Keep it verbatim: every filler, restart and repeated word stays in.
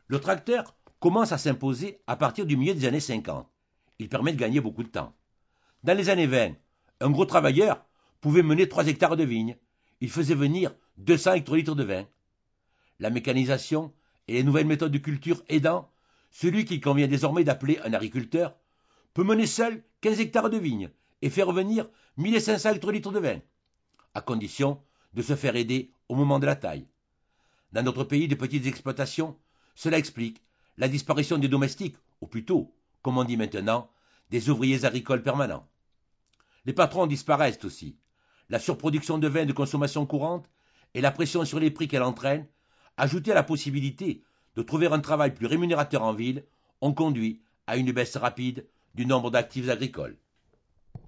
Le tracteur commence à s'imposer à partir du milieu des années cinquante. Il permet de gagner beaucoup de temps. Dans les années vingt, un gros travailleur pouvait mener trois hectares de vignes. Il faisait venir deux cents hectolitres de vin. La mécanisation et les nouvelles méthodes de culture aidant, celui qu'il convient désormais d'appeler un agriculteur peut mener seul quinze hectares de vignes et faire venir mille cinq cents hectolitres de vin, à condition de se faire aider au moment de la taille. Dans notre pays de petites exploitations, cela explique la disparition des domestiques, ou plutôt, comme on dit maintenant, des ouvriers agricoles permanents. Les patrons disparaissent aussi. La surproduction de vin de consommation courante et la pression sur les prix qu'elle entraîne, ajoutée à la possibilité de trouver un travail plus rémunérateur en ville, ont conduit à une baisse rapide du nombre d'actifs agricoles.